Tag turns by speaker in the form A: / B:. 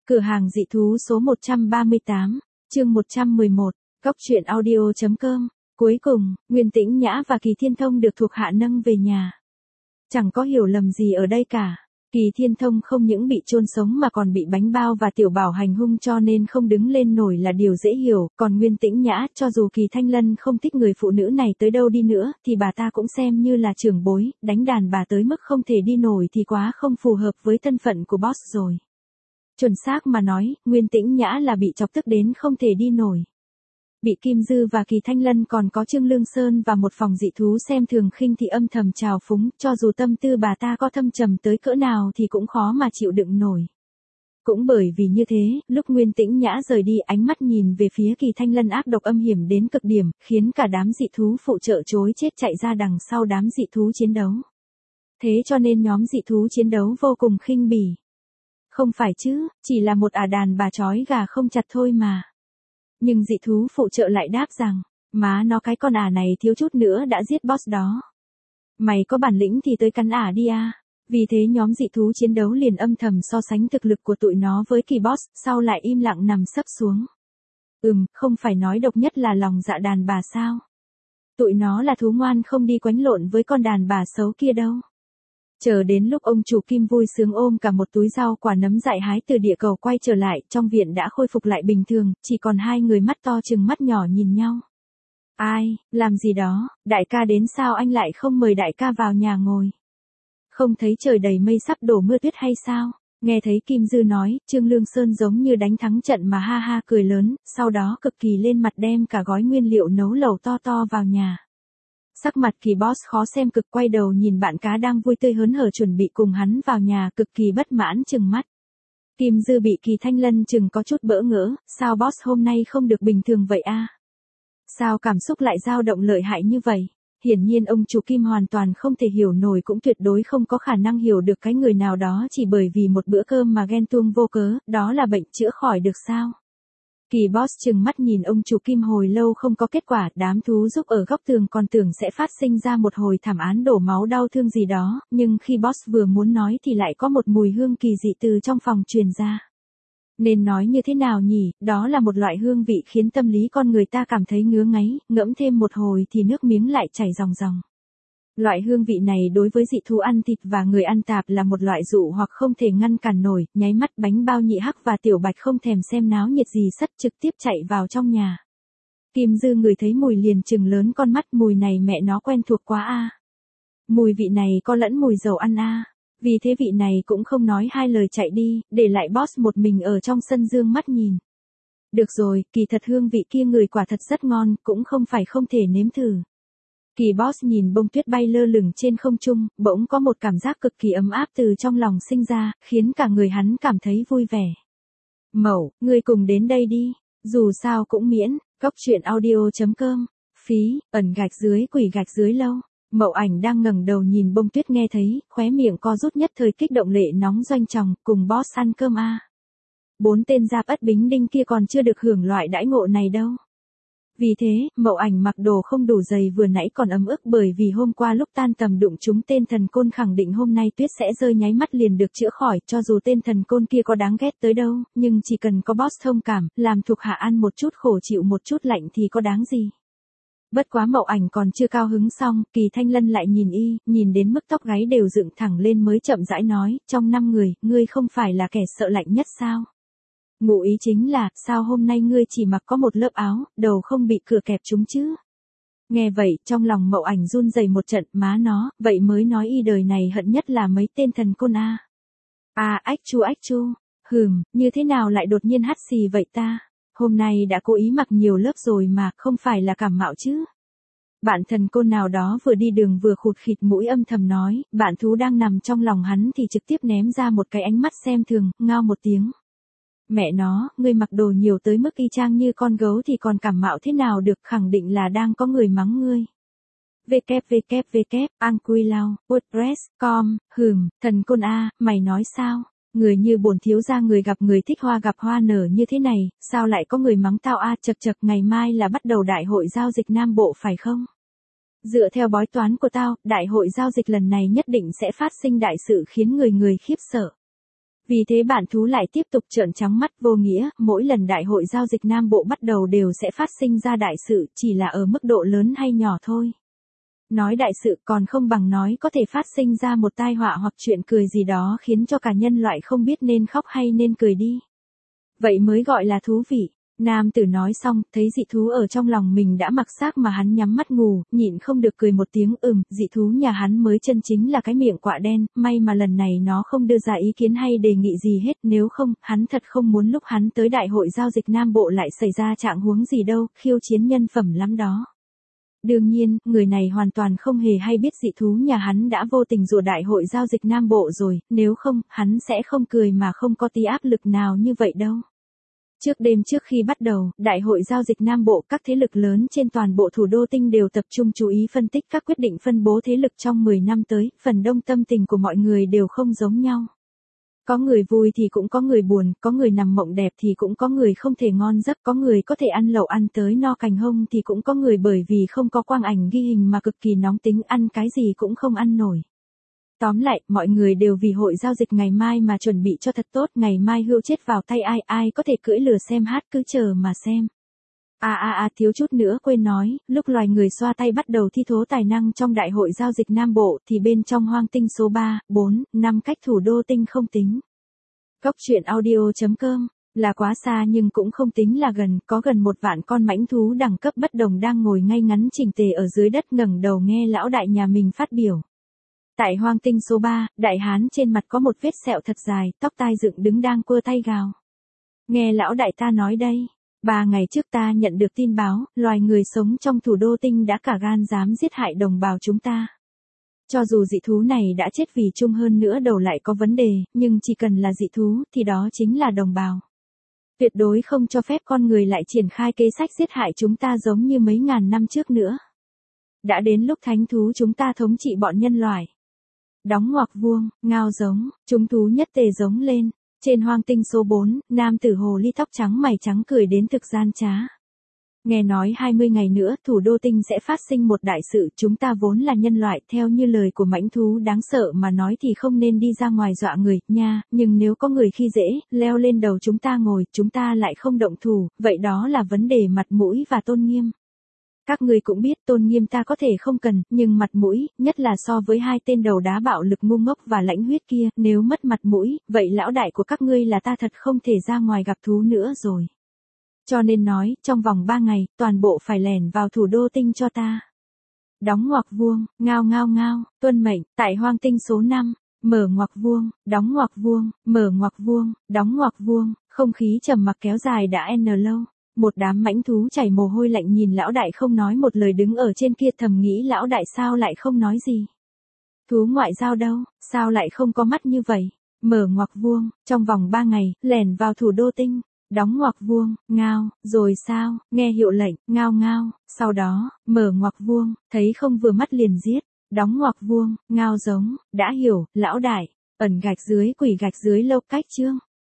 A: Cửa hàng dị thú số 138, chương 111, Góc truyện audio.com. Cuối cùng, Nguyên Tĩnh Nhã và Kỳ Thiên Thông được thuộc hạ nâng về nhà. Chẳng có hiểu lầm gì ở đây cả. Kỳ Thiên Thông không những bị chôn sống mà còn bị Bánh Bao và Tiểu Bảo hành hung cho nên không đứng lên nổi là điều dễ hiểu. Còn Nguyên Tĩnh Nhã, cho dù Kỳ Thanh Lân không thích người phụ nữ này tới đâu đi nữa, thì bà ta cũng xem như là trưởng bối, đánh đàn bà tới mức không thể đi nổi thì quá không phù hợp với thân phận của boss rồi. Chuẩn xác mà nói, Nguyên Tĩnh Nhã là bị chọc tức đến không thể đi nổi. Bị Kim Dư và Kỳ Thanh Lân còn có Trương Lương Sơn và một phòng dị thú xem thường khinh thì âm thầm trào phúng, cho dù tâm tư bà ta có thâm trầm tới cỡ nào thì cũng khó mà chịu đựng nổi. Cũng bởi vì như thế, lúc Nguyên Tĩnh Nhã rời đi ánh mắt nhìn về phía Kỳ Thanh Lân ác độc âm hiểm đến cực điểm, khiến cả đám dị thú phụ trợ chối chết chạy ra đằng sau đám dị thú chiến đấu. Thế cho nên nhóm dị thú chiến đấu vô cùng khinh bỉ. Không phải chứ, chỉ là một đàn bà trói gà không chặt thôi mà. Nhưng dị thú phụ trợ lại đáp rằng, má nó cái con này thiếu chút nữa đã giết boss đó. Mày có bản lĩnh thì tới cắn đi a. Vì thế nhóm dị thú chiến đấu liền âm thầm so sánh thực lực của tụi nó với Kỳ boss, sau lại im lặng nằm sấp xuống. Không phải nói độc nhất là lòng dạ đàn bà sao? Tụi nó là thú ngoan không đi quánh lộn với con đàn bà xấu kia đâu. Chờ đến lúc ông chủ Kim vui sướng ôm cả một túi rau quả nấm dại hái từ địa cầu quay trở lại, trong viện đã khôi phục lại bình thường, chỉ còn hai người mắt to chừng mắt nhỏ nhìn nhau. Ai, làm gì đó, đại ca đến sao anh lại không mời đại ca vào nhà ngồi? Không thấy trời đầy mây sắp đổ mưa tuyết hay sao? Nghe thấy Kim Dư nói, Trương Lương Sơn giống như đánh thắng trận mà ha ha cười lớn, sau đó cực kỳ lên mặt đem cả gói nguyên liệu nấu lẩu to to vào nhà. Sắc mặt Kỳ boss khó xem cực, quay đầu nhìn bạn cá đang vui tươi hớn hở chuẩn bị cùng hắn vào nhà, cực kỳ bất mãn trừng mắt. Kim Dư bị Kỳ Thanh Lân chừng có chút bỡ ngỡ, sao boss hôm nay không được bình thường vậy a? Sao cảm xúc lại dao động lợi hại như vậy? Hiển nhiên ông chủ Kim hoàn toàn không thể hiểu nổi, cũng tuyệt đối không có khả năng hiểu được cái người nào đó chỉ bởi vì một bữa cơm mà ghen tuông vô cớ, đó là bệnh chữa khỏi được sao? Kỳ boss chừng mắt nhìn ông chủ Kim hồi lâu không có kết quả, đám thú giúp ở góc tường còn tưởng sẽ phát sinh ra một hồi thảm án đổ máu đau thương gì đó, nhưng khi boss vừa muốn nói thì lại có một mùi hương kỳ dị từ trong phòng truyền ra. Nên nói như thế nào nhỉ, đó là một loại hương vị khiến tâm lý con người ta cảm thấy ngứa ngáy, ngẫm thêm một hồi thì nước miếng lại chảy ròng ròng. Loại hương vị này đối với dị thú ăn thịt và người ăn tạp là một loại dụ hoặc không thể ngăn cản nổi, nháy mắt Bánh Bao, Nhị Hắc và Tiểu Bạch không thèm xem náo nhiệt gì sất trực tiếp chạy vào trong nhà. Kim Dư ngửi thấy mùi liền trừng lớn con mắt, mùi này mẹ nó quen thuộc quá a. Mùi vị này có lẫn mùi dầu ăn a. Vì thế vị này cũng không nói hai lời chạy đi, để lại boss một mình ở trong sân dương mắt nhìn. Được rồi, kỳ thật hương vị kia người quả thật rất ngon, cũng không phải không thể nếm thử. Kỳ boss nhìn bông tuyết bay lơ lửng trên không trung, bỗng có một cảm giác cực kỳ ấm áp từ trong lòng sinh ra, khiến cả người hắn cảm thấy vui vẻ. Mẩu, ngươi cùng đến đây đi, dù sao cũng miễn, Góc truyện audio.com, phí, ẩn_quỷ lâu. Mậu Ảnh đang ngẩng đầu nhìn bông tuyết nghe thấy, khóe miệng co rút nhất thời kích động lệ nóng doanh tròng, cùng boss ăn cơm a. 4 tên Giáp Ất Bính Đinh kia còn chưa được hưởng loại đãi ngộ này đâu. Vì thế, Mậu Ảnh mặc đồ không đủ dày vừa nãy còn ấm ức bởi vì hôm qua lúc tan tầm đụng trúng tên thần côn, khẳng định hôm nay tuyết sẽ rơi nháy mắt liền được chữa khỏi, cho dù tên thần côn kia có đáng ghét tới đâu, nhưng chỉ cần có boss thông cảm, làm thuộc hạ ăn một chút khổ chịu một chút lạnh thì có đáng gì. Bất quá Mậu Ảnh còn chưa cao hứng xong, Kỳ Thanh Lân lại nhìn nhìn đến mức tóc gáy đều dựng thẳng lên mới chậm rãi nói, trong 5 người, ngươi không phải là kẻ sợ lạnh nhất sao? Ngụ ý chính là, sao hôm nay ngươi chỉ mặc có một lớp áo, đầu không bị cửa kẹp chúng chứ? Nghe vậy, trong lòng Mậu Ảnh run rẩy một trận, má nó, vậy mới nói đời này hận nhất là mấy tên thần côn a. Ách chu, như thế nào lại đột nhiên hắt xì vậy ta? Hôm nay đã cố ý mặc nhiều lớp rồi mà, không phải là cảm mạo chứ? Bạn thần côn nào đó vừa đi đường vừa khụt khịt mũi âm thầm nói, bạn thú đang nằm trong lòng hắn thì trực tiếp ném ra một cái ánh mắt xem thường, ngao một tiếng. Mẹ nó, ngươi mặc đồ nhiều tới mức y chang như con gấu thì còn cảm mạo thế nào được, khẳng định là đang có người mắng ngươi. www.anquilao, WordPress.com, thần côn a, mày nói sao? Người như bổn thiếu gia người gặp người thích hoa gặp hoa nở như thế này, sao lại có người mắng tao a? Chật, ngày mai là bắt đầu đại hội giao dịch Nam Bộ phải không? Dựa theo bói toán của tao, đại hội giao dịch lần này nhất định sẽ phát sinh đại sự khiến người khiếp sợ. Vì thế bạn thú lại tiếp tục trợn trắng mắt vô nghĩa, mỗi lần đại hội giao dịch Nam Bộ bắt đầu đều sẽ phát sinh ra đại sự, chỉ là ở mức độ lớn hay nhỏ thôi. Nói đại sự còn không bằng nói có thể phát sinh ra một tai họa hoặc chuyện cười gì đó khiến cho cả nhân loại không biết nên khóc hay nên cười đi. Vậy mới gọi là thú vị. Nam tử nói xong, thấy dị thú ở trong lòng mình đã mặc xác mà hắn nhắm mắt ngủ, nhịn không được cười một tiếng dị thú nhà hắn mới chân chính là cái miệng quạ đen, may mà lần này nó không đưa ra ý kiến hay đề nghị gì hết, nếu không, hắn thật không muốn lúc hắn tới đại hội giao dịch Nam Bộ lại xảy ra trạng huống gì đâu, khiêu chiến nhân phẩm lắm đó. Đương nhiên, người này hoàn toàn không hề hay biết dị thú nhà hắn đã vô tình rủa đại hội giao dịch Nam Bộ rồi, nếu không, hắn sẽ không cười mà không có tí áp lực nào như vậy đâu. Trước đêm trước khi bắt đầu, đại hội giao dịch Nam Bộ, các thế lực lớn trên toàn bộ thủ đô Tinh đều tập trung chú ý phân tích các quyết định phân bố thế lực trong 10 năm tới, phần đông tâm tình của mọi người đều không giống nhau. Có người vui thì cũng có người buồn, có người nằm mộng đẹp thì cũng có người không thể ngon giấc, có người có thể ăn lẩu ăn tới no cành hông thì cũng có người bởi vì không có quang ảnh ghi hình mà cực kỳ nóng tính ăn cái gì cũng không ăn nổi. Tóm lại, mọi người đều vì hội giao dịch ngày mai mà chuẩn bị cho thật tốt, ngày mai hươu chết vào tay ai, ai có thể cưỡi lừa xem hát cứ chờ mà xem. Thiếu chút nữa quên nói, lúc loài người xoa tay bắt đầu thi thố tài năng trong đại hội giao dịch Nam Bộ thì bên trong hoang tinh số 3, 4, 5 cách thủ đô Tinh không tính. Góc truyện audio.com là quá xa nhưng cũng không tính là gần, có gần 1 vạn con mãnh thú đẳng cấp bất đồng đang ngồi ngay ngắn chỉnh tề ở dưới đất ngẩng đầu nghe lão đại nhà mình phát biểu. Tại hoang tinh số 3, đại hán trên mặt có một vết sẹo thật dài, tóc tai dựng đứng đang cua tay gào. Nghe lão đại ta nói đây, 3 ngày trước ta nhận được tin báo, loài người sống trong thủ đô Tinh đã cả gan dám giết hại đồng bào chúng ta. Cho dù dị thú này đã chết vì chung hơn nữa đầu lại có vấn đề, nhưng chỉ cần là dị thú thì đó chính là đồng bào. Tuyệt đối không cho phép con người lại triển khai kế sách giết hại chúng ta giống như mấy ngàn năm trước nữa. Đã đến lúc thánh thú chúng ta thống trị bọn nhân loại. Đóng ngoặc vuông, ngao giống, chúng thú nhất tề giống lên. Trên hoang tinh số 4, nam tử hồ ly tóc trắng mày trắng cười đến thực gian trá. Nghe nói 20 ngày nữa thủ đô Tinh sẽ phát sinh một đại sự, chúng ta vốn là nhân loại, theo như lời của mãnh thú đáng sợ mà nói thì không nên đi ra ngoài dọa người, nha, nhưng nếu có người khi dễ, leo lên đầu chúng ta ngồi, chúng ta lại không động thủ, vậy đó là vấn đề mặt mũi và tôn nghiêm. Các ngươi cũng biết tôn nghiêm ta có thể không cần, nhưng mặt mũi, nhất là so với 2 tên đầu đá bạo lực ngu ngốc và lãnh huyết kia, nếu mất mặt mũi, vậy lão đại của các ngươi là ta thật không thể ra ngoài gặp thú nữa rồi. Cho nên nói, trong vòng 3 ngày, toàn bộ phải lẻn vào thủ đô Tinh cho ta. Đóng ngoặc vuông, ngao ngao ngao, tuân mệnh, tại hoang tinh số 5, mở ngoặc vuông, đóng ngoặc vuông, mở ngoặc vuông, đóng ngoặc vuông, không khí trầm mặc kéo dài đã lâu. Một đám mãnh thú chảy mồ hôi lạnh nhìn lão đại không nói một lời đứng ở trên kia thầm nghĩ lão đại sao lại không nói gì. Thú ngoại giao đâu, sao lại không có mắt như vậy. Mở ngoặc vuông, trong vòng 3 ngày, lẻn vào thủ đô Tinh. Đóng ngoặc vuông, ngao, rồi sao, nghe hiệu lệnh, ngao ngao, sau đó, mở ngoặc vuông, thấy không vừa mắt liền giết. Đóng ngoặc vuông, ngao giống, đã hiểu, lão đại, ẩn gạch dưới quỷ gạch dưới lâu cách chương.